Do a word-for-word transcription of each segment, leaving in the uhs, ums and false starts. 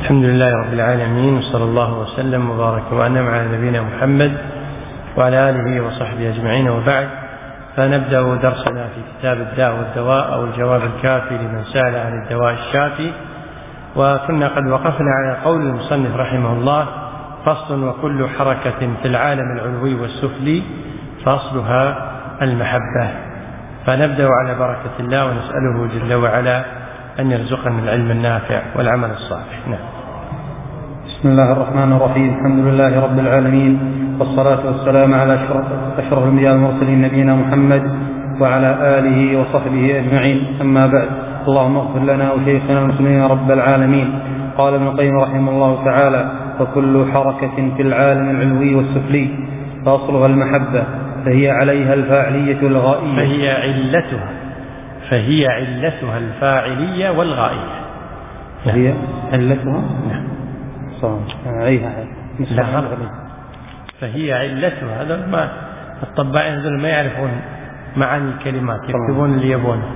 الحمد لله رب العالمين، وصلى الله وسلم وبارك وأنعم على نبينا محمد وعلى آله وصحبه أجمعين، وبعد. فنبدأ درسنا في كتاب الداء والدواء أو الجواب الكافي لمن سأل عن الدواء الشافي. وكنا قد وقفنا على قول المصنف رحمه الله: فصل: وكل حركة في العالم العلوي والسفلي فأصلها المحبة. فنبدأ على بركة الله ونسأله جل وعلا أن يرزقنا العلم النافع والعمل الصالح. نعم. بسم الله الرحمن الرحيم. الحمد لله رب العالمين، والصلاة والسلام على أشرف الأنبياء والمرسلين نبينا محمد وعلى آله وصحبه أجمعين، أما بعد. اللهم اغفر لنا وشيخنا المسلمين يا رب العالمين. قال ابن القيم رحمه الله تعالى: وكل حركة في العالم العلوي والسفلي فأصلها المحبة، فهي عليها الفاعلية الغائية فهي علتها فهي علتها الفاعلية والغائية. فهي علتها نعم عليها لا غلط. فهي علتها، هذا ما الطباعين هذول ما يعرفون معاني الكلمات، يكتبون اللي يبونه.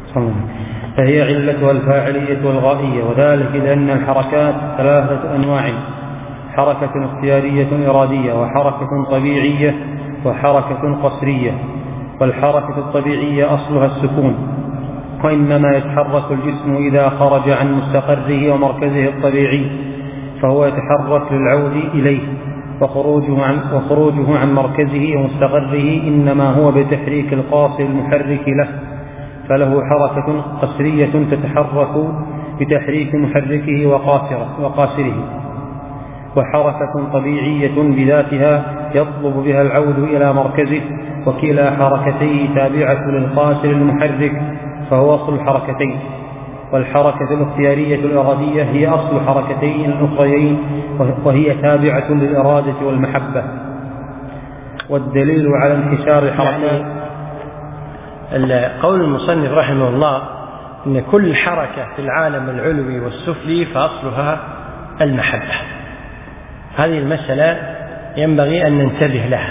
فهي علتها الفاعلية والغائية، وذلك لأن الحركات ثلاثة أنواع: حركة اختيارية إرادية، وحركة طبيعية، وحركة قسرية. والحركة الطبيعية أصلها السكون، وإنما يتحرك الجسم إذا خرج عن مستقره ومركزه الطبيعي، فهو يتحرك للعود إليه، وخروجه عن, وخروجه عن مركزه ومستقره إنما هو بتحريك القاصر المحرك له، فله حركة قسرية تتحرك بتحريك محركه وقاصره, وقاصره وحركة طبيعية بذاتها يطلب بها العود إلى مركزه، وكلا حركتيه تابعة للقاصر المحرك، فهو أصل الحركتين. والحركة الاختيارية الإرادية هي أصل حركتين الأخريين، وهي تابعة للإرادة والمحبة. والدليل على انتشار الحركات، يعني قول المصنف رحمه الله أن كل حركة في العالم العلوي والسفلي فأصلها المحبة. هذه المسألة ينبغي أن ننتبه لها،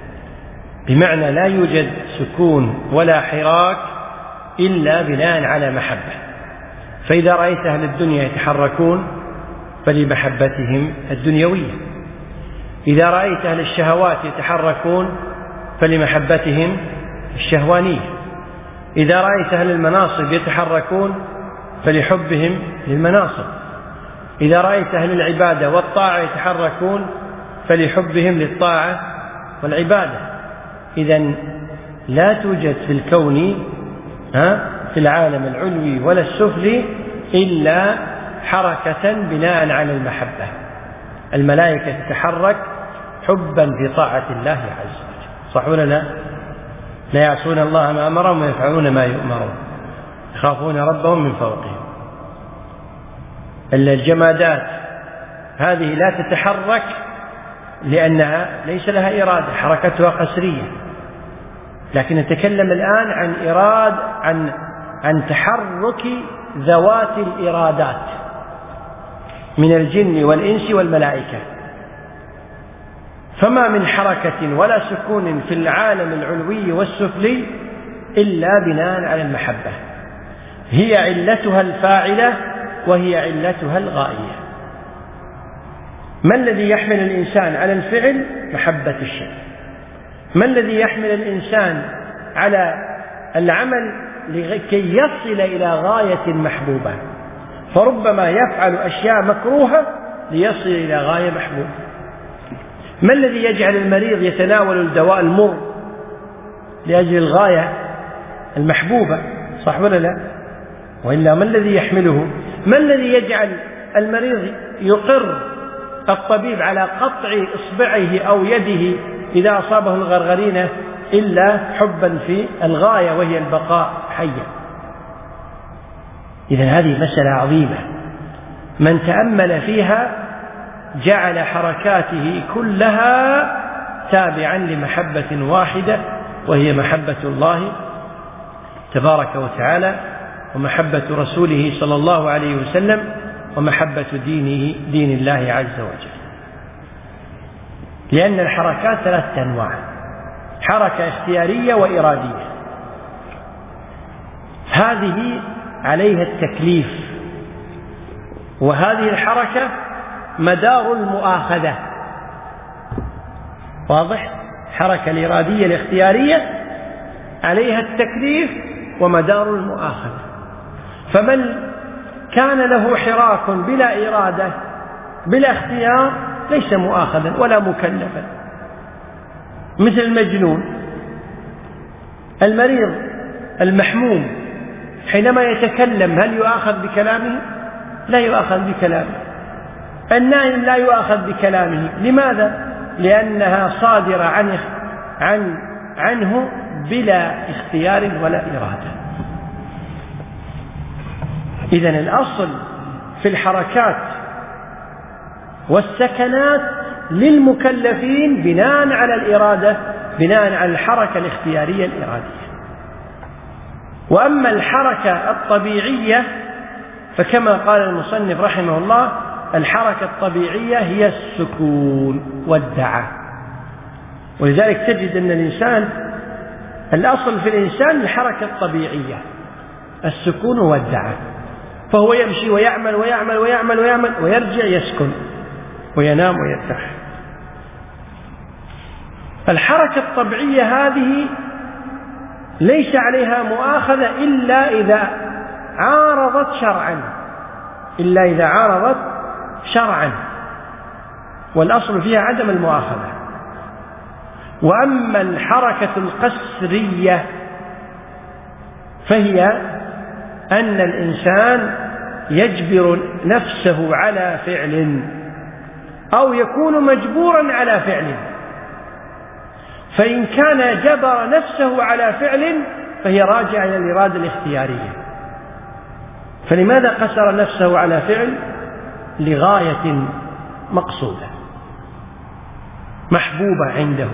بمعنى لا يوجد سكون ولا حراك إلا بناء على محبة. فإذا رأيت أهل الدنيا يتحركون فلمحبتهم الدنيوية، إذا رأيت أهل الشهوات يتحركون فلمحبتهم الشهوانية، إذا رأيت أهل المناصب يتحركون فلحبهم للمناصب، إذا رأيت أهل العبادة والطاعة يتحركون فلحبهم للطاعة والعبادة. إذن لا توجد في الكون ها في العالم العلوي ولا السفلي إلا حركة بناء على المحبة. الملائكة تتحرك حبا في طاعة الله عز وجل، صح ولا لا؟ لا يعصون الله ما أمرهم ويفعلون ما يؤمرون، يخافون ربهم من فوقهم. الجمادات هذه لا تتحرك لأنها ليس لها إرادة، حركتها قسرية. لكن نتكلم الآن عن إراد عن عن تحرك ذوات الإرادات من الجن والإنس والملائكة. فما من حركة ولا سكون في العالم العلوي والسفلي إلا بناء على المحبة، هي علتها الفاعلة وهي علتها الغائية. ما الذي يحمل الإنسان على الفعل؟ محبة الشيء. ما الذي يحمل الإنسان على العمل لكي يصل إلى غاية محبوبة؟ فربما يفعل أشياء مكروهة ليصل إلى غاية محبوبة. ما الذي يجعل المريض يتناول الدواء المر؟ لأجل الغاية المحبوبة، صح ولا لا؟ وإلا ما الذي يحمله؟ ما الذي يجعل المريض يقر الطبيب على قطع إصبعه أو يده إذا أصابه الغرغرينة إلا حبا في الغاية وهي البقاء حيا؟ إذن هذه مسألة عظيمة، من تأمل فيها جعل حركاته كلها تابعا لمحبة واحدة، وهي محبة الله تبارك وتعالى، ومحبة رسوله صلى الله عليه وسلم، ومحبة دينه دين الله عز وجل. لأن الحركات ثلاثة أنواع: حركة اختيارية وإرادية. هذه عليها التكليف وهذه الحركة مدار المؤاخذة. واضح؟ الحركة الإرادية الاختيارية عليها التكليف ومدار المؤاخذة. فمن كان له حراك بلا إرادة بلا اختيار ليس مؤاخذا ولا مكلفا، مثل المجنون. المريض المحموم حينما يتكلم هل يؤاخذ بكلامه؟ لا يؤاخذ بكلامه. النائم لا يؤاخذ بكلامه. لماذا؟ لأنها صادرة عن عن عنه بلا اختيار ولا إرادة. إذن الأصل في الحركات والسكنات للمكلفين بناء على الإرادة، بناء على الحركة الاختيارية الإرادية. وأما الحركة الطبيعية فكما قال المصنف رحمه الله: الحركة الطبيعية هي السكون والدعة. ولذلك تجد أن الإنسان الأصل في الإنسان الحركة الطبيعية السكون والدعة، فهو يمشي ويعمل ويعمل ويعمل ويعمل ويرجع يسكن وينام ويرتاح. الحركة الطبيعية هذه ليس عليها مؤاخذة إلا إذا عارضت شرعا، إلا إذا عارضت شرعا، والأصل فيها عدم المؤاخذة. وأما الحركة القسرية فهي أن الإنسان يجبر نفسه على فعل أو يكون مجبورا على فعل، فإن كان جبر نفسه على فعل فهي راجعة إلى الإرادة الاختيارية. فلماذا قسر نفسه على فعل؟ لغاية مقصودة محبوبة عنده.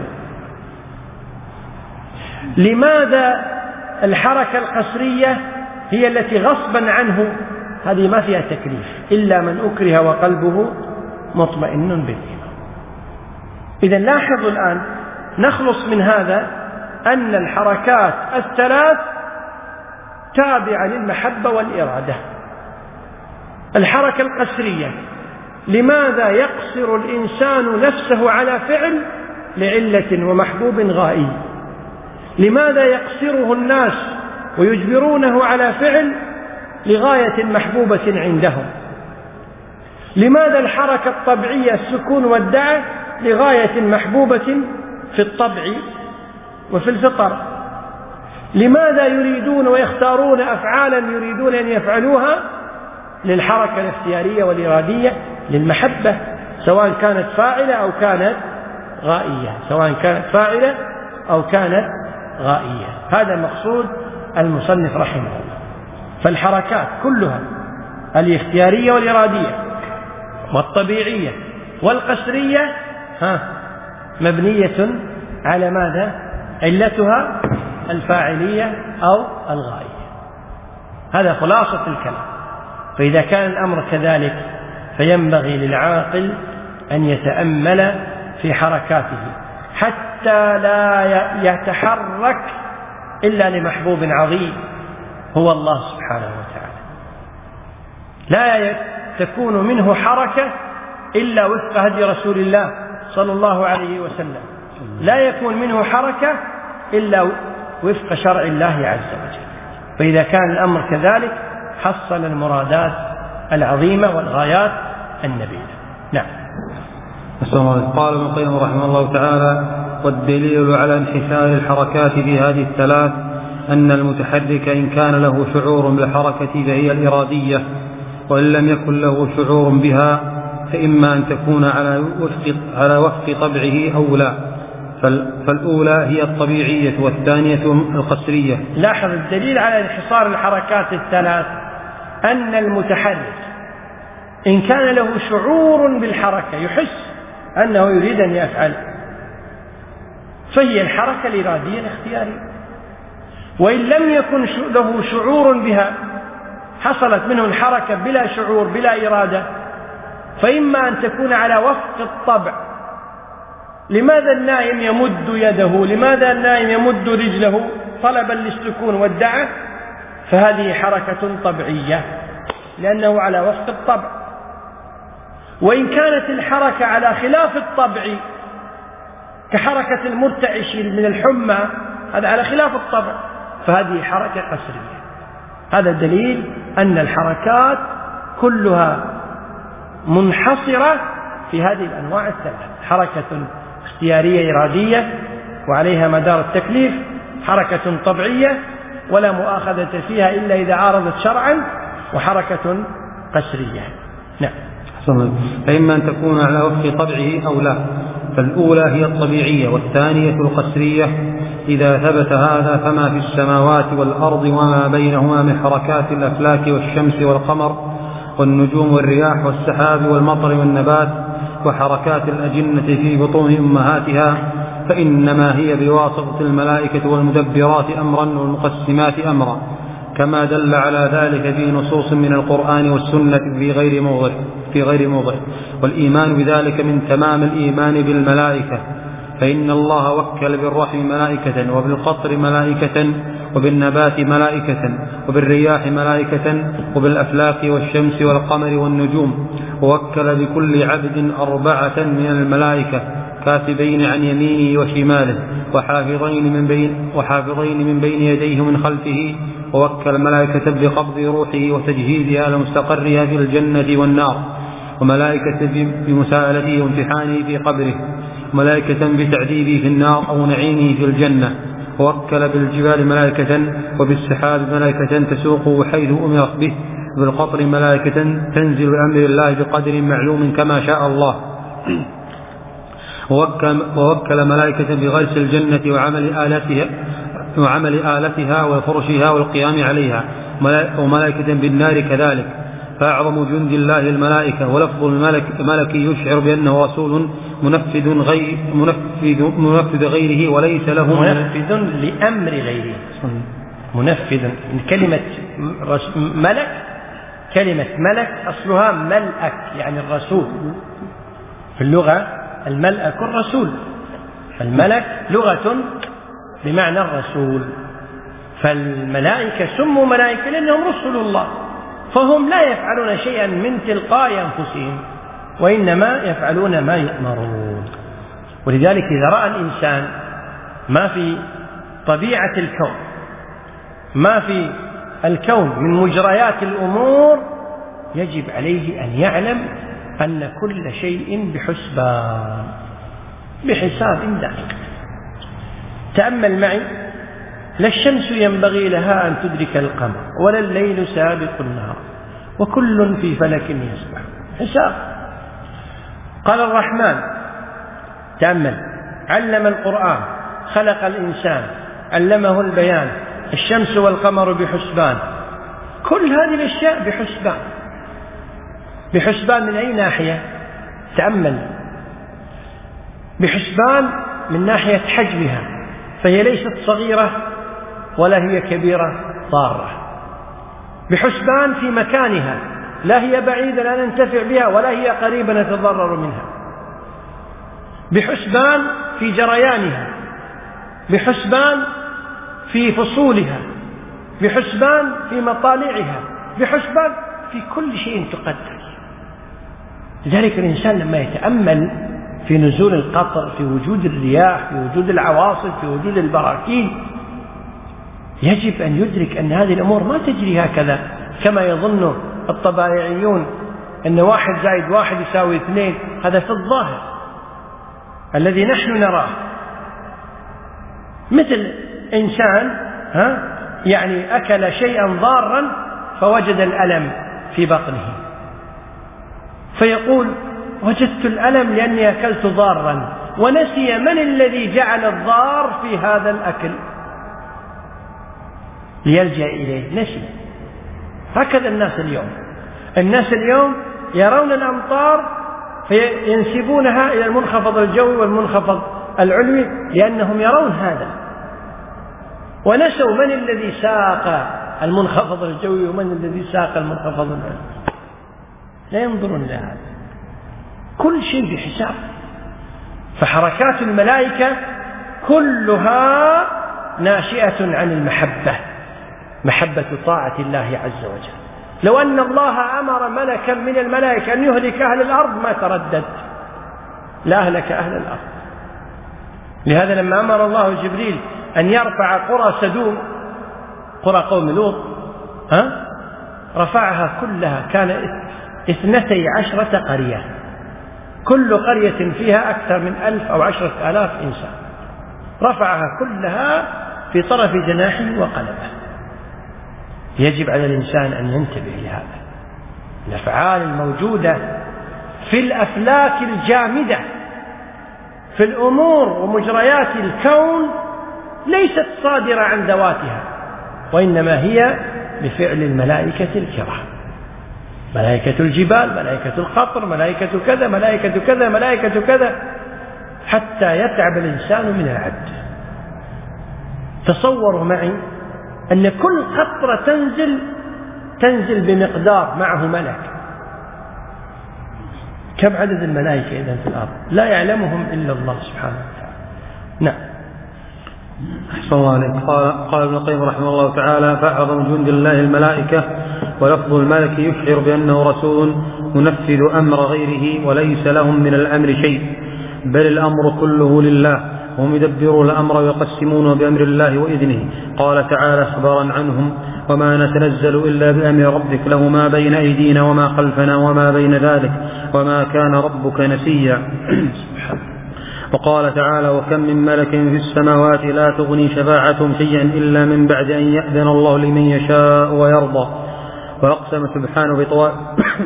لماذا الحركة القسرية هي التي غصبا عنه هذه ما فيها تكليف إلا من أكره وقلبه مطمئن بالإيمان؟ إذن لاحظوا الآن نخلص من هذا أن الحركات الثلاث تابعة للمحبة والإرادة. الحركة القسرية لماذا يقصر الإنسان نفسه على فعل؟ لعلة ومحبوب غائي. لماذا يقصره الناس ويجبرونه على فعل؟ لغاية محبوبة عندهم. لماذا الحركة الطبيعية السكون والدعة؟ لغاية محبوبة في الطبع وفي الفطر. لماذا يريدون ويختارون أفعالا يريدون أن يفعلوها؟ للحركة الاختيارية والإرادية، للمحبة، سواء كانت فاعلة أو كانت غائية، سواء كانت فاعلة أو كانت غائية. هذا مقصود المصنف رحمه الله. فالحركات كلها الاختيارية والإرادية والطبيعية والقسرية ها مبنية على ماذا؟ علتها الفاعلية أو الغائية. هذا خلاصة الكلام. فإذا كان الأمر كذلك فينبغي للعاقل أن يتأمل في حركاته حتى لا يتحرك إلا لمحبوب عظيم هو الله سبحانه وتعالى. لا تكون منه حركة إلا وفق هدي رسول الله صلى الله عليه وسلم. لا يكون منه حركة إلا وفق شرع الله عز وجل. فإذا كان الأمر كذلك حصل المرادات العظيمة والغايات النبيلة. نعم. قال ابن القيم رحمه الله تعالى: والدليل على انحسار الحركات في هذه الثلاث أن المتحرك إن كان له شعور بالحركة فهي الإرادية، وإن لم يكن له شعور بها فإما أن تكون على وفق, على وفق طبعه أو لا. فالأولى هي الطبيعية والثانية القسرية. لاحظ الدليل على انحصار الحركات الثلاث أن المتحرك إن كان له شعور بالحركة يحس أنه يريد أن يفعل فهي الحركة الإرادية الاختيارية. وإن لم يكن له شعور بها حصلت منه الحركة بلا شعور بلا إرادة فإما أن تكون على وفق الطبع. لماذا النائم يمد يده؟ لماذا النائم يمد رجله طلبا للسكون والدعة؟ فهذه حركة طبيعية لأنه على وفق الطبع. وإن كانت الحركة على خلاف الطبع كحركة المرتعش من الحمى، هذا على خلاف الطبع، فهذه حركة قسرية. هذا دليل أن الحركات كلها منحصرة في هذه الأنواع الثلاث: حركة اختيارية إرادية وعليها مدار التكليف، حركة طبيعية ولا مؤاخذة فيها إلا إذا عارضت شرعا، وحركة قسرية. نعم. فإما أن تكون على وفق طبعه أو لا، فالأولى هي الطبيعية والثانية القسرية. إذا ثبت هذا فما في السماوات والأرض وما بينهما من حركات الأفلاك والشمس والقمر والنجوم والرياح والسحاب والمطر والنبات وحركات الأجنة في بطون أمهاتها، فإنما هي بواسطة الملائكة والمدبرات أمرا والمقسمات أمرا، كما دل على ذلك في نصوص من القرآن والسنة في غير موضع في غير موضع والإيمان بذلك من تمام الإيمان بالملائكة، فإن الله وكل بالرحم ملائكة، وبالقطر ملائكة، وبالنبات ملائكة، وبالرياح ملائكة، وبالأفلاك والشمس والقمر والنجوم، ووكل بكل عبد أربعة من الملائكة كاتبين عن يمينه وشماله، وحافظين من بين وحافظين من بين يديه ومن خلفه، ووكل ملائكة بقبض روحه وتجهيزها لمستقرها في الجنة والنار، وملائكة بمساءلته وامتحانه في قبره، وملائكة بتعذيبه في النار أو نعيمه في الجنة، ووكل بالجبال ملائكة، وبالسحاب ملائكة تسوقه حيث أمرت به، وبالقطر ملائكة تنزل بأمر الله بقدر معلوم كما شاء الله، ووكل, ووكل ملائكة بغرس الجنة وعمل آلتها وعمل آلتها وفرشها والقيام عليها، وملائكة بالنار كذلك. فأعظم جند الله الملائكة، ولفظ الملك ملك يشعر بأنه رسول منفذ غير منفذ, منفذ غيره وليس له منفذ لأمر غيره. منفذ كلمة ملك، كلمة ملك أصلها ملأك يعني الرسول، في اللغة الملأك الرسول، الملك لغة بمعنى الرسول. فالملائكة سموا ملائكة لأنهم رسل الله، فهم لا يفعلون شيئا من تلقاء أنفسهم، وإنما يفعلون ما يؤمرون. ولذلك إذا رأى الإنسان ما في طبيعة الكون، ما في الكون من مجريات الأمور، يجب عليه أن يعلم أن كل شيء بحسبان، بحساب دقيق. تأمل معي: لا الشمس ينبغي لها أن تدرك القمر، ولا الليل سابق النهار، وكل في فلك يسبح. حساب. قال الرحمن: تأمل: علم القرآن، خلق الإنسان، علمه البيان، الشمس والقمر بحسبان. كل هذه الأشياء بحسبان. بحسبان من أي ناحية؟ تأمل: بحسبان من ناحية حجمها، فهي ليست صغيرة ولا هي كبيرة ضارة. بحسبان في مكانها، لا هي بعيدة لا ننتفع بها ولا هي قريبة نتضرر منها. بحسبان في جريانها، بحسبان في فصولها، بحسبان في مطالعها، بحسبان في كل شيء تقدر. لذلك الإنسان لما يتأمل في نزول القطر، في وجود الرياح، في وجود العواصف، في وجود البراكين، يجب أن يدرك أن هذه الأمور ما تجري هكذا كما يظن الطبائعيون أن واحد زائد واحد يساوي اثنين. هذا في الظاهر الذي نحن نراه، مثل إنسان ها يعني أكل شيئا ضارا فوجد الألم في بطنه، فيقول: وجدت الألم لأني أكلت ضارا، ونسي من الذي جعل الضار في هذا الأكل ليلجأ إليه، نسي. هكذا الناس اليوم، الناس اليوم يرون الأمطار فينسبونها إلى المنخفض الجوي والمنخفض العلوي لأنهم يرون هذا، ونسوا من الذي ساق المنخفض الجوي ومن الذي ساق المنخفض العلوي. لا ينظرون إلى هذا، كل شيء بحساب. فحركات الملائكة كلها ناشئة عن المحبة، محبة طاعة الله عز وجل. لو أن الله أمر ملكا من الملائكة أن يهلك أهل الأرض ما تردد، لا أهلك أهل الأرض. لهذا لما أمر الله جبريل أن يرفع قرى سدوم، قرى قوم لوط، ها؟ رفعها كلها، كان اثنتي عشرة قرية، كل قرية فيها أكثر من ألف أو عشرة آلاف إنسان، رفعها كلها في طرف جناحه وقلبه. يجب على الإنسان أن ينتبه لهذا. الأفعال الموجودة في الأفلاك الجامدة، في الأمور ومجريات الكون، ليست صادرة عن ذواتها، وإنما هي بفعل الملائكة الكرام، ملائكة الجبال، ملائكة القطر، ملائكة كذا، ملائكة كذا، ملائكة كذا، حتى يتعب الإنسان من العد. تصوروا معي أن كل قطرة تنزل تنزل بمقدار، معه ملك. كم عدد الملائكة إذن في الأرض؟ لا يعلمهم إلا الله سبحانه وتعالى. نعم. أحسن الله عليك. قال, قال ابن القيم رحمه الله تعالى: فأعظم جند الله الملائكة، ولفظ الملك يشعر بأنه رسول منفذ أمر غيره وليس لهم من الأمر شيء، بل الأمر كله لله، وهم يدبرون الأمر ويقسمونه بأمر الله وإذنه. قال تعالى خبرا عنهم: وما نتنزل إلا بأمر ربك، له ما بين أيدينا وما خلفنا وما بين ذلك، وما كان ربك نسيا. وقال تعالى: وكم من ملك في السماوات لا تغني شفاعتهم شيئا إلا من بعد أن يأذن الله لمن يشاء ويرضى. وأقسم سبحانه بطوائف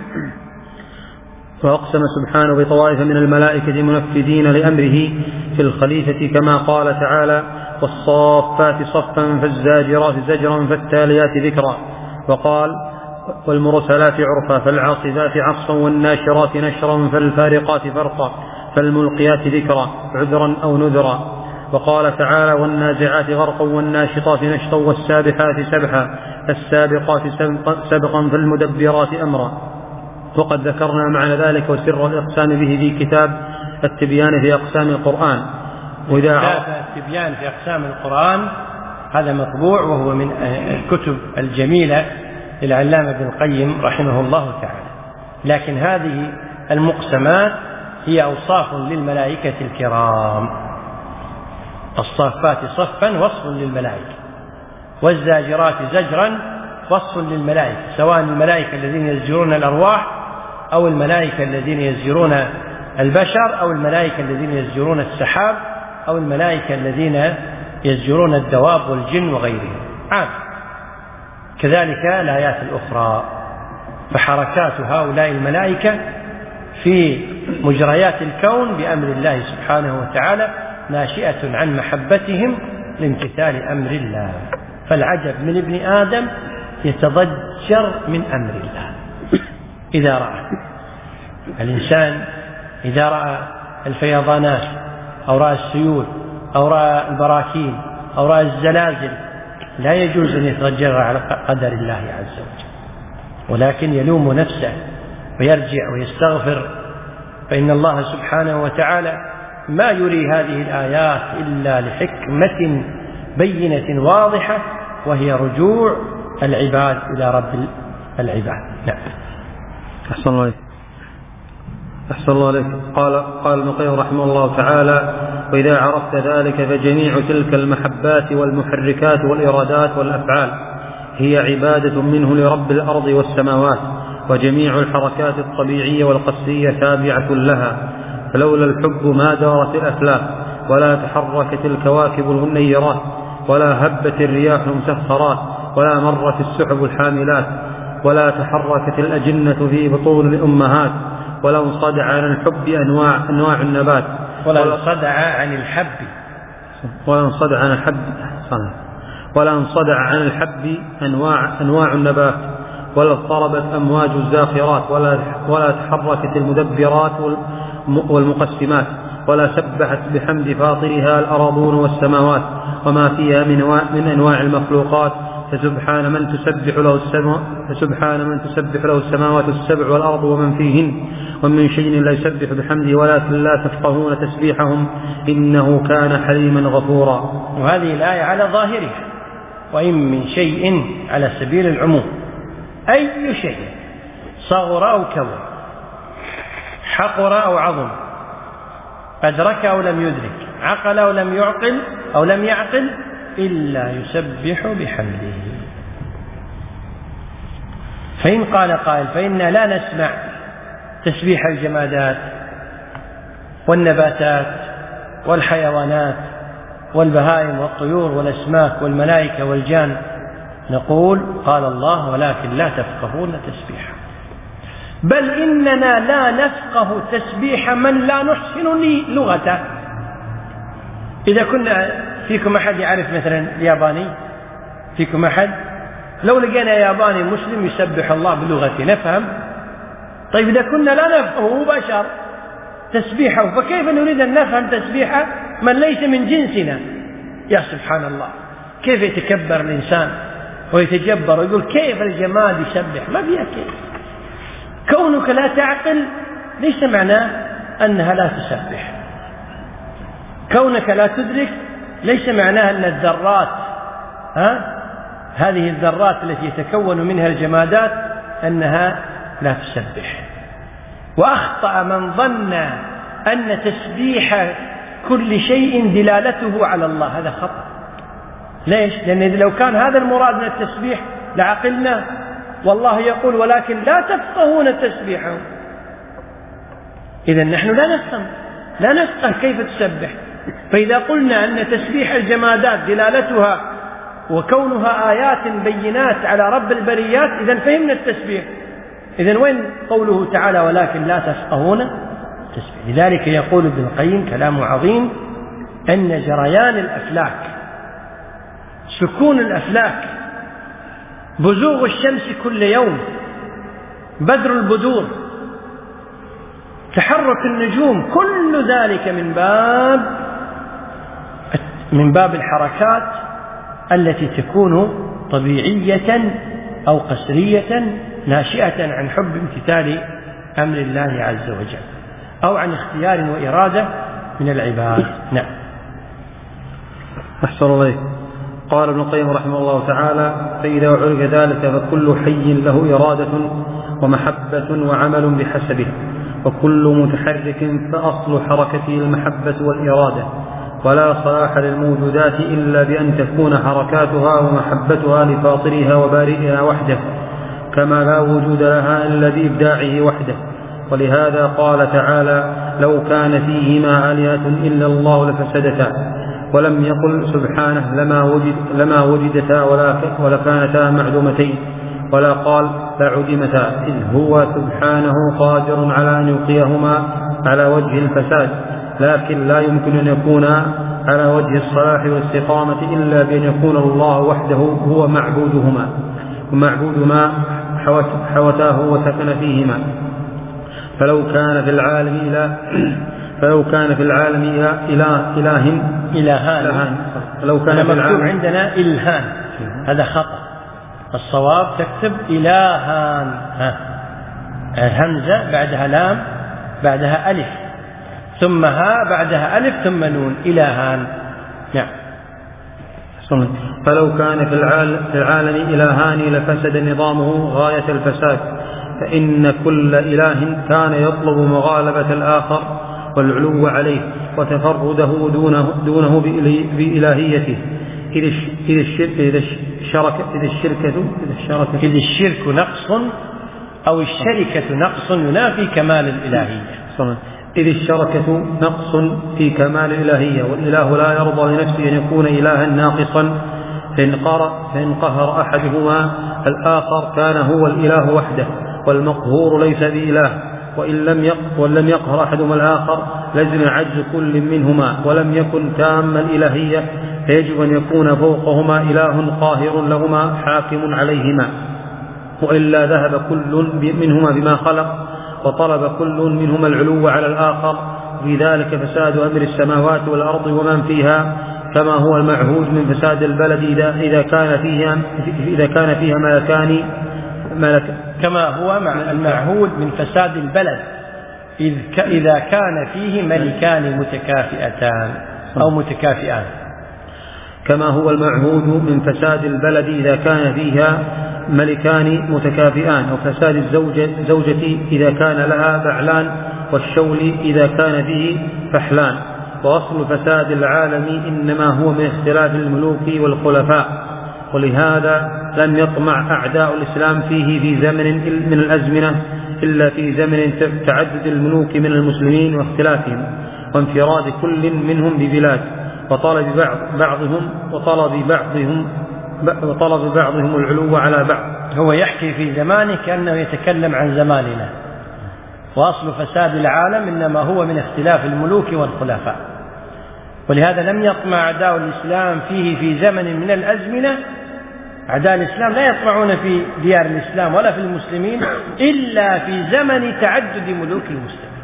وأقسم سبحانه بطوائف من الملائكة منفذين لأمره في الخليفة، كما قال تعالى: والصافات صفا فالزاجرات زجرا فالتاليات ذكرا. وقال: والمرسلات عرفا فالعاصفات عصفا والناشرات نشرا فالفارقات فرقا فالملقيات ذكرا عذرا أو نذرا. وقال تعالى: والنازعات غرقا والناشطات نشطا والسابحات سبحا فالسابقات سبقا فالمدبرات أمرا. وقد ذكرنا معنى ذلك وسر الإقسام به في كتاب التبيان في أقسام القرآن. وإذا كتاب التبيان في أقسام القرآن هذا مطبوع، وهو من الكتب الجميلة للعلامة ابن القيم رحمه الله تعالى. لكن هذه المقسمات هي أوصاف للملائكة الكرام. الصافات صفا وصف للملائكة، والزاجرات زجرا وصف للملائكة، سواء الملائكة الذين يزجرون الأرواح أو الملائكة الذين يزجرون البشر أو الملائكة الذين يزجرون السحاب أو الملائكة الذين يزجرون الدواب والجن وغيرهم. عام. كذلك الآيات الأخرى. فحركات هؤلاء الملائكة في مجريات الكون بأمر الله سبحانه وتعالى ناشئة عن محبتهم لامتثال أمر الله. فالعجب من ابن آدم يتضجر من أمر الله. إذا رأى الإنسان إذا رأى الفيضانات أو رأى السيول أو رأى البراكين أو رأى الزلازل، لا يجوز أن يتضجر على قدر الله عز وجل، ولكن يلوم نفسه ويرجع ويستغفر، فإن الله سبحانه وتعالى ما يري هذه الآيات إلا لحكمة بينة واضحة، وهي رجوع العباد إلى رب العباد. نعم. أحسن الله عليك. أحسن الله عليك. قال قال ابن القيم رحمه الله تعالى: وإذا عرفت ذلك فجميع تلك المحبات والمحركات والإرادات والأفعال هي عبادة منه لرب الأرض والسماوات، وجميع الحركات الطبيعية والقسرية تابعة لها، فلولا الحب ما دارت الأفلاك ولا تحركت الكواكب المنيرات ولا هبت الرياح المسخرات ولا مرت السحب الحاملات ولا تحركت الأجنة في بطون الأمهات ولا انصدع عن الحب أنواع, أنواع النبات ولا انصدع عن الحب ولا انصدع عن الحب ولا انصدع عن الحب أنواع, أنواع النبات ولا اضطربت أمواج الزاخرات ولا, ولا تحركت المدبرات والمقسمات ولا سبحت بحمد فاطرها الأراضون والسماوات وما فيها من, من أنواع المخلوقات. فسبحان من تسبح له السماء فسبحان من تسبح له السماوات السبع والأرض ومن فيهن، ومن شيء لا يسبح بحمده ولكن لا تفقهون تسبيحهم إنه كان حليما غفورا. وهذه الآية على ظاهرها، وإن من شيء على سبيل العموم، أي شيء صغر أو كبر، حقر أو عظم، أدرك أو لم يدرك، عقل أو لم يعقل أو لم يعقل، إلا يسبح بحمده. فإن قال قائل فإنا لا نسمع تسبيح الجمادات والنباتات والحيوانات والبهائم والطيور والأسماك والملائكة والجان، نقول قال الله ولكن لا تفقهون تسبيحا، بل إننا لا نفقه تسبيح من لا نحسن لغته. إذا كنا فيكم أحد يعرف مثلا الياباني، فيكم أحد لو لقينا ياباني مسلم يسبح الله بلغته نفهم. طيب إذا كنا لا نفقه بشر تسبيحه، فكيف نريد أن نفهم تسبيحه من ليس من جنسنا؟ يا سبحان الله، كيف يتكبر الإنسان ويتجبر ويقول كيف الجماد يسبح؟ ما فيها كيف. كونك لا تعقل ليس معناه أنها لا تسبح، كونك لا تدرك ليس معناه أن الذرات ها هذه الذرات التي يتكون منها الجمادات أنها لا تسبح. وأخطأ من ظن أن تسبيح كل شيء دلالته على الله، هذا خطأ. ليش؟ لأن لو كان هذا المراد من التسبيح لعقلنا، والله يقول ولكن لا تفقهون تسبيحهم. إذن نحن لا نفهم لا نفقه كيف تسبح. فإذا قلنا أن تسبيح الجمادات دلالتها وكونها آيات بينات على رب البريات، إذن فهمنا التسبيح. إذن وين قوله تعالى ولكن لا تفقهون تسبيح؟ لذلك يقول ابن القيم كلام عظيم أن جريان الأفلاك، سكون الأفلاك، بزوغ الشمس كل يوم، بدر البدور، تحرك النجوم، كل ذلك من باب من باب الحركات التي تكون طبيعية أو قسرية ناشئة عن حب امتثال أمر الله عز وجل أو عن اختيار وإرادة من العباد. نعم. أحسن الله. قال ابن القيم رحمه الله تعالى: فإذا عرف ذلك فكل حي له إرادة ومحبة وعمل بحسبه، وكل متحرك فأصل حركته المحبة والإرادة، ولا صلاح للموجودات إلا بأن تكون حركاتها ومحبتها لفاطرها وبارئها وحده، كما لا وجود لها إلا بإبداعه وحده. ولهذا قال تعالى: لو كان فيهما آلهة إلا الله لفسدتا، ولم يقل سبحانه لما, وجد لما وجدتا ولكانتا معدومتين، ولا قال لعدمتا، إذ هو سبحانه قادر على أن يلقيهما على وجه الفساد، لكن لا يمكن أن يكون على وجه الصلاح والاستقامة إلا بأن يكون الله وحده هو معبودهما، ومعبود ما حوتاه وسكن فيهما. فلو كان في العالم إله فلو كان في العالم إله إله إلهان، لو كان في العالم عندنا إلهان، هذا خطأ. الصواب تكتب إلهان، ها الهمزة بعدها لام بعدها ألف ثم ها بعدها ألف ثم نون، إلهان. نعم. فلو كان في العالم, في العالم إلهان لفسد نظامه غاية الفساد، فإن كل إله كان يطلب مغالبة الآخر والعلو عليه وتفرده دونه, دونه بإلهيته، إذ الشرك نقص أو الشركة نقص ينافي كمال الإلهية. إذ الشركة نقص في كمال الإلهية، والإله لا يرضى لنفسه أن يكون إلها ناقصا، فإن قهر أحدهما الآخر كان هو الإله وحده، والمقهور ليس بإله. وإن لم ولم يقهر أحدهما الآخر لزم عجز كل منهما، ولم يكن تام الإلهية، فيجب أن يكون فوقهما إله قاهر لهما حاكم عليهما، وإلا ذهب كل منهما بما خلق، وطلب كل منهما العلو على الآخر. في ذلك فساد أمر السماوات والأرض ومن فيها، كما هو المعهود من فساد البلد إذا, إذا كان فيها إذا كان فيها ملكان ملك كما هو المعهود من فساد البلد إذا كان فيه ملكان متكافئتان أو متكافئان، كما هو المعهود من فساد البلد إذا كان فيها ملكان متكافئان، وفساد الزوجة زوجة إذا كان لها بعلان، والشول إذا كان فيه فحلان. وأصل فساد العالم إنما هو من اختلاف الملوك والخلفاء، ولهذا لم يطمع أعداء الإسلام فيه في زمن من الأزمنة إلا في زمن تعدد الملوك من المسلمين واختلافهم وانفراد كل منهم ببلاد، وطلب بعضهم وطلب بعضهم وطلب بعضهم العلو على بعض. هو يحكي في زمانه كأنه يتكلم عن زماننا. وأصل فساد العالم إنما هو من اختلاف الملوك والخلفاء، ولهذا لم يطمع أعداء الإسلام فيه في زمن من الأزمنة. أعداء الإسلام لا يطمعون في ديار الإسلام ولا في المسلمين إلا في زمن تعدد ملوك المسلمين.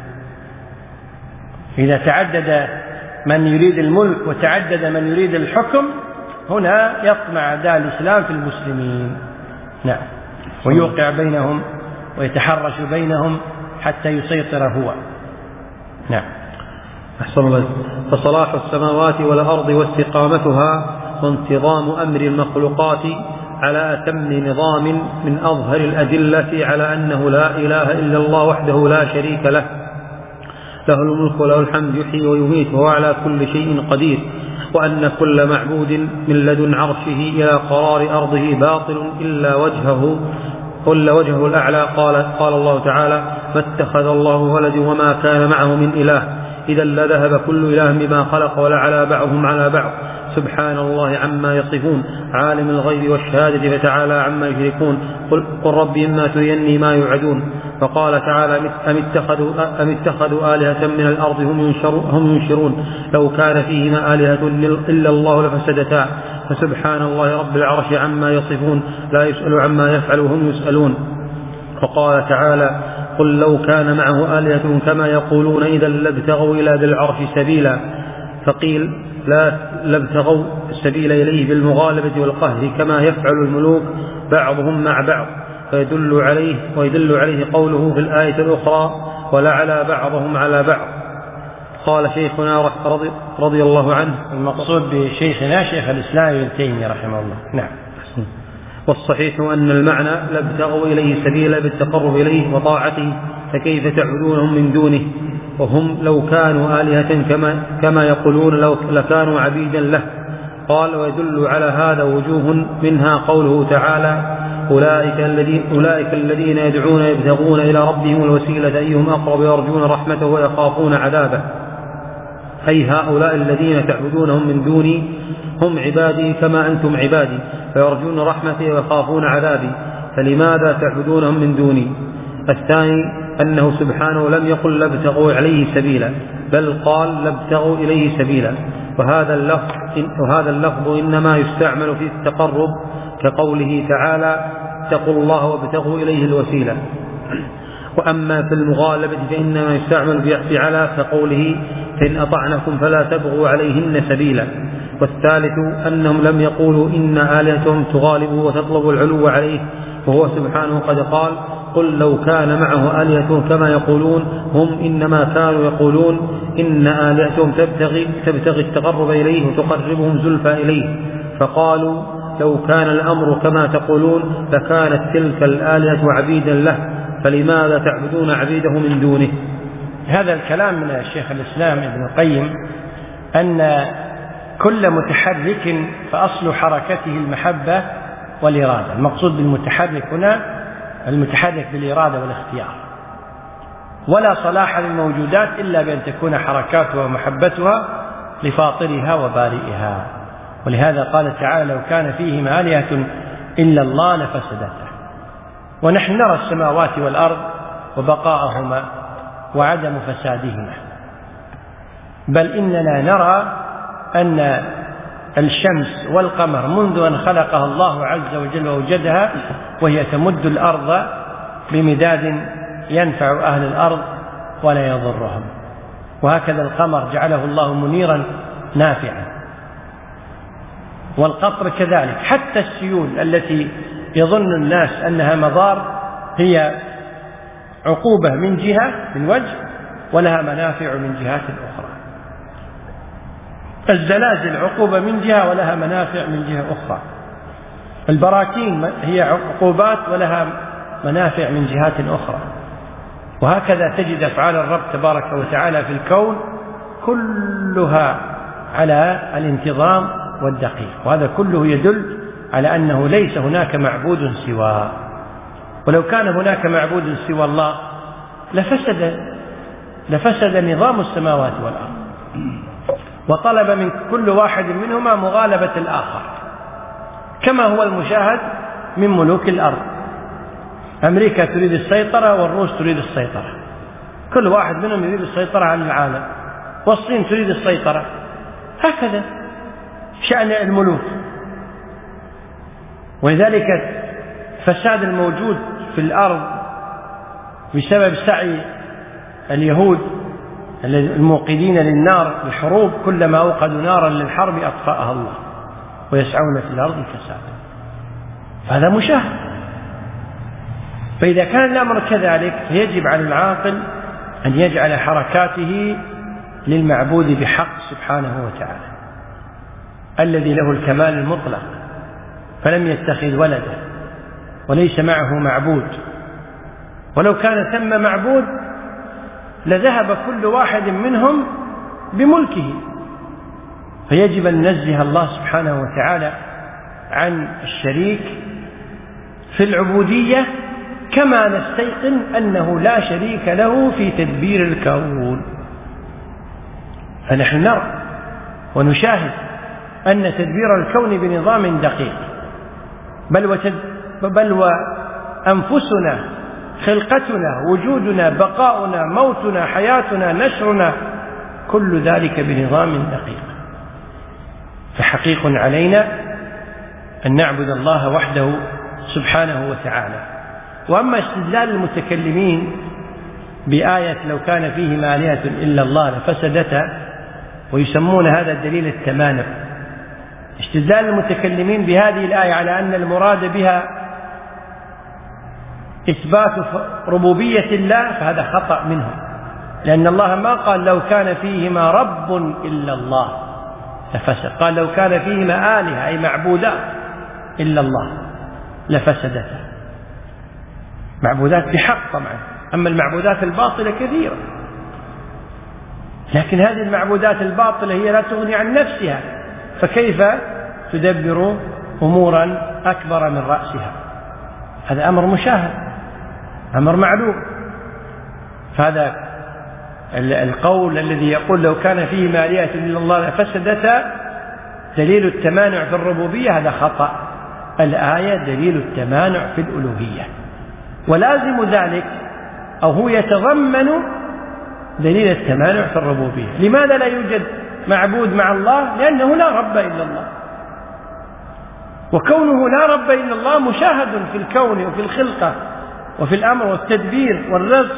إذا تعدد من يريد الملك وتعدد من يريد الحكم، هنا يطمع أعداء الإسلام في المسلمين، نعم، ويوقع بينهم ويتحرش بينهم حتى يسيطر هو، نعم. أحسن الله. فصلاح السماوات والأرض واستقامتها وانتظام أمر المخلوقات على أتم نظام من أظهر الأدلة على أنه لا إله إلا الله وحده لا شريك له، له الملك وله الحمد يحيي ويميت وهو على كل شيء قدير، وأن كل معبود من لدن عرشه إلى قرار أرضه باطل إلا وجهه إلا وجهه الأعلى. قال, قال الله تعالى: ما اتخذ الله ولد وما كان معه من إله إذا لذهب كل إله بما خلق ولعلى بعضهم على بعض سبحان الله عما يصفون عالم الغيب والشهادة فتعالى عما يشركون. قل, قل رب إما تريني ما يوعدون. فقال تعالى: أم اتخذوا, أم اتخذوا آلهة من الأرض هم ينشرون لو كان فيهما آلهة إلا الله لفسدتا فسبحان الله رب العرش عما يصفون لا يسأل عما يفعل وهم يسألون. وقال تعالى: قل لو كان معه آلهة كما يقولون إذا لابتغوا إلى ذي العرش سبيلا. فقيل: لا لابتغوا السبيل إليه بالمغالبة والقهر كما يفعل الملوك بعضهم مع بعض. فيدل عليه ويدل عليه قوله في الآية الأخرى: ولعلى بعضهم على بعض. قال شيخنا رضي, رضي الله عنه: المقصود بشيخنا شيخ الإسلام ابن تيمية رحمه الله، نعم. والصحيح أن المعنى لابتغوا إليه سبيلا بالتقرب إليه وطاعته، فكيف تعبدونهم من دونه وهم لو كانوا آلهة كما, كما يقولون لو لكانوا عبيدا له. قال: ويدل على هذا وجوه منها قوله تعالى: أولئك الذين, أولئك الذين يدعون يبتغون إلى ربهم الوسيلة أيهم أقرب يرجون رحمته ويخافون عذابه، أي هؤلاء الذين تعبدونهم من دوني هم عبادي كما أنتم عبادي فيرجون رحمتي ويخافون عذابي، فلماذا تعبدونهم من دوني؟ الثاني أنه سبحانه لم يقل لابتغوا عليه سبيلا، بل قال لابتغوا إليه سبيلا، وهذا اللفظ, وهذا اللفظ إنما يستعمل في التقرب كقوله تعالى: اتقوا الله وابتغوا إليه الوسيلة. وأما في المغالبة فإنما يستعمل بعلى كقوله: فإن أطعنكم فلا تبغوا عليهن سبيلا. والثالث أنهم لم يقولوا إن آلهتهم تغالب وتطلب العلو عليه، وهو سبحانه قد قال: قل لو كان معه آلهة كما يقولون هم إنما كانوا يقولون إن آلهتهم تبتغي, تبتغي التقرب إليه وتقربهم زلفى إليه، فقالوا لو كان الأمر كما تقولون لكانت تلك الآلهة عبيدا له، فلماذا تعبدون عبيده من دونه؟ هذا الكلام من الشيخ الإسلام ابن القيم أن كل متحرك فأصل حركته المحبة والإرادة. المقصود بالمتحرك هنا المتحرك بالإرادة والاختيار، ولا صلاح للموجودات إلا بأن تكون حركاتها ومحبتها لفاطرها وبارئها. ولهذا قال تعالى: لو كان فيهما آلهة إلا الله لفسدتا. ونحن نرى السماوات والأرض وبقاءهما وعدم فسادهما، بل إننا نرى أن الشمس والقمر منذ أن خلقها الله عز وجل ووجدها وهي تمد الأرض بمداد ينفع أهل الأرض ولا يضرهم، وهكذا القمر جعله الله منيرا نافعا، والقطر كذلك. حتى السيول التي يظن الناس أنها مضار هي عقوبة من جهة من وجه ولها منافع من جهات أخرى. الزلازل عقوبة من جهة ولها منافع من جهة أخرى. البراكين هي عقوبات ولها منافع من جهات أخرى. وهكذا تجد أفعال الرب تبارك وتعالى في الكون كلها على الانتظام والدقيق، وهذا كله يدل على أنه ليس هناك معبود سواه. ولو كان هناك معبود سوى الله لفسد لفسد نظام السماوات والأرض، وطلب من كل واحد منهما مغالبة الآخر، كما هو المشاهد من ملوك الأرض. أمريكا تريد السيطرة والروس تريد السيطرة، كل واحد منهم يريد السيطرة على العالم، والصين تريد السيطرة. هكذا شأن الملوك. ولذلك الفساد الموجود في الأرض بسبب سعي اليهود الموقدين للنار للحروب، كلما أوقدوا نارا للحرب أطفأها الله ويسعون في الأرض فسادا. هذا مشاهد. فإذا كان الأمر كذلك يجب على العاقل أن يجعل حركاته للمعبود بحق سبحانه وتعالى الذي له الكمال المطلق، فلم يتخذ ولدا وليس معه معبود. ولو كان ثم معبود لذهب كل واحد منهم بملكه. فيجب أن ننزه الله سبحانه وتعالى عن الشريك في العبودية، كما نستيقن أنه لا شريك له في تدبير الكون. فنحن نرى ونشاهد أن تدبير الكون بنظام دقيق، بل, وتد... بل وأنفسنا، خلقتنا، وجودنا، بقاؤنا، موتنا، حياتنا، نشرنا، كل ذلك بنظام دقيق. فحقيق علينا أن نعبد الله وحده سبحانه وتعالى. وأما استدلال المتكلمين بآية لو كان فيهما آلهة إلا الله لفسدتا، ويسمون هذا الدليل التمانع، استدلال المتكلمين بهذه الآية على أن المراد بها إثبات ربوبية الله، فهذا خطأ منهم، لأن الله ما قال لو كان فيهما رب إلا الله لفسد، قال لو كان فيهما آلهة أي معبودات إلا الله لفسدتا. معبودات بحق طبعا، أما المعبودات الباطلة كثيرة، لكن هذه المعبودات الباطلة هي لا تغني عن نفسها، فكيف تدبر أمورا أكبر من رأسها؟ هذا أمر مشاهد، أمر معلوم. فهذا القول الذي يقول لو كان فيهما آلهة إلا الله لفسدتا دليل التمانع في الربوبية، هذا خطأ. الآية دليل التمانع في الألوهية، ولازم ذلك أو هو يتضمن دليل التمانع في الربوبية. لماذا لا يوجد معبود مع الله؟ لأنه لا رب إلا الله، وكونه لا رب إلا الله مشاهد في الكون وفي الخلقة وفي الأمر والتدبير والرزق.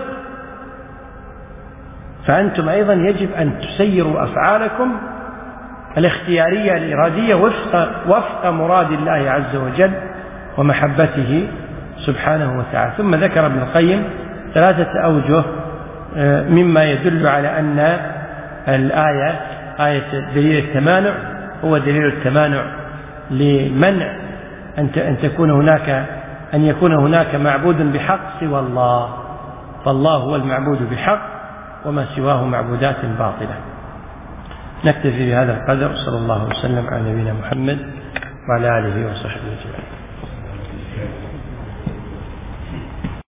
فأنتم أيضا يجب أن تسيروا أفعالكم الاختيارية الإرادية وفق, وفق مراد الله عز وجل ومحبته سبحانه وتعالى. ثم ذكر ابن القيم ثلاثة أوجه مما يدل على أن الآية آية دليل التمانع هو دليل التمانع لمنع أن تكون هناك أن يكون هناك معبود بحق سوى الله، فالله هو المعبود بحق وما سواه معبودات باطلة. نكتفي بهذا القدر، صلى الله وسلم على نبينا محمد وعلى آله وصحبه أجمعين.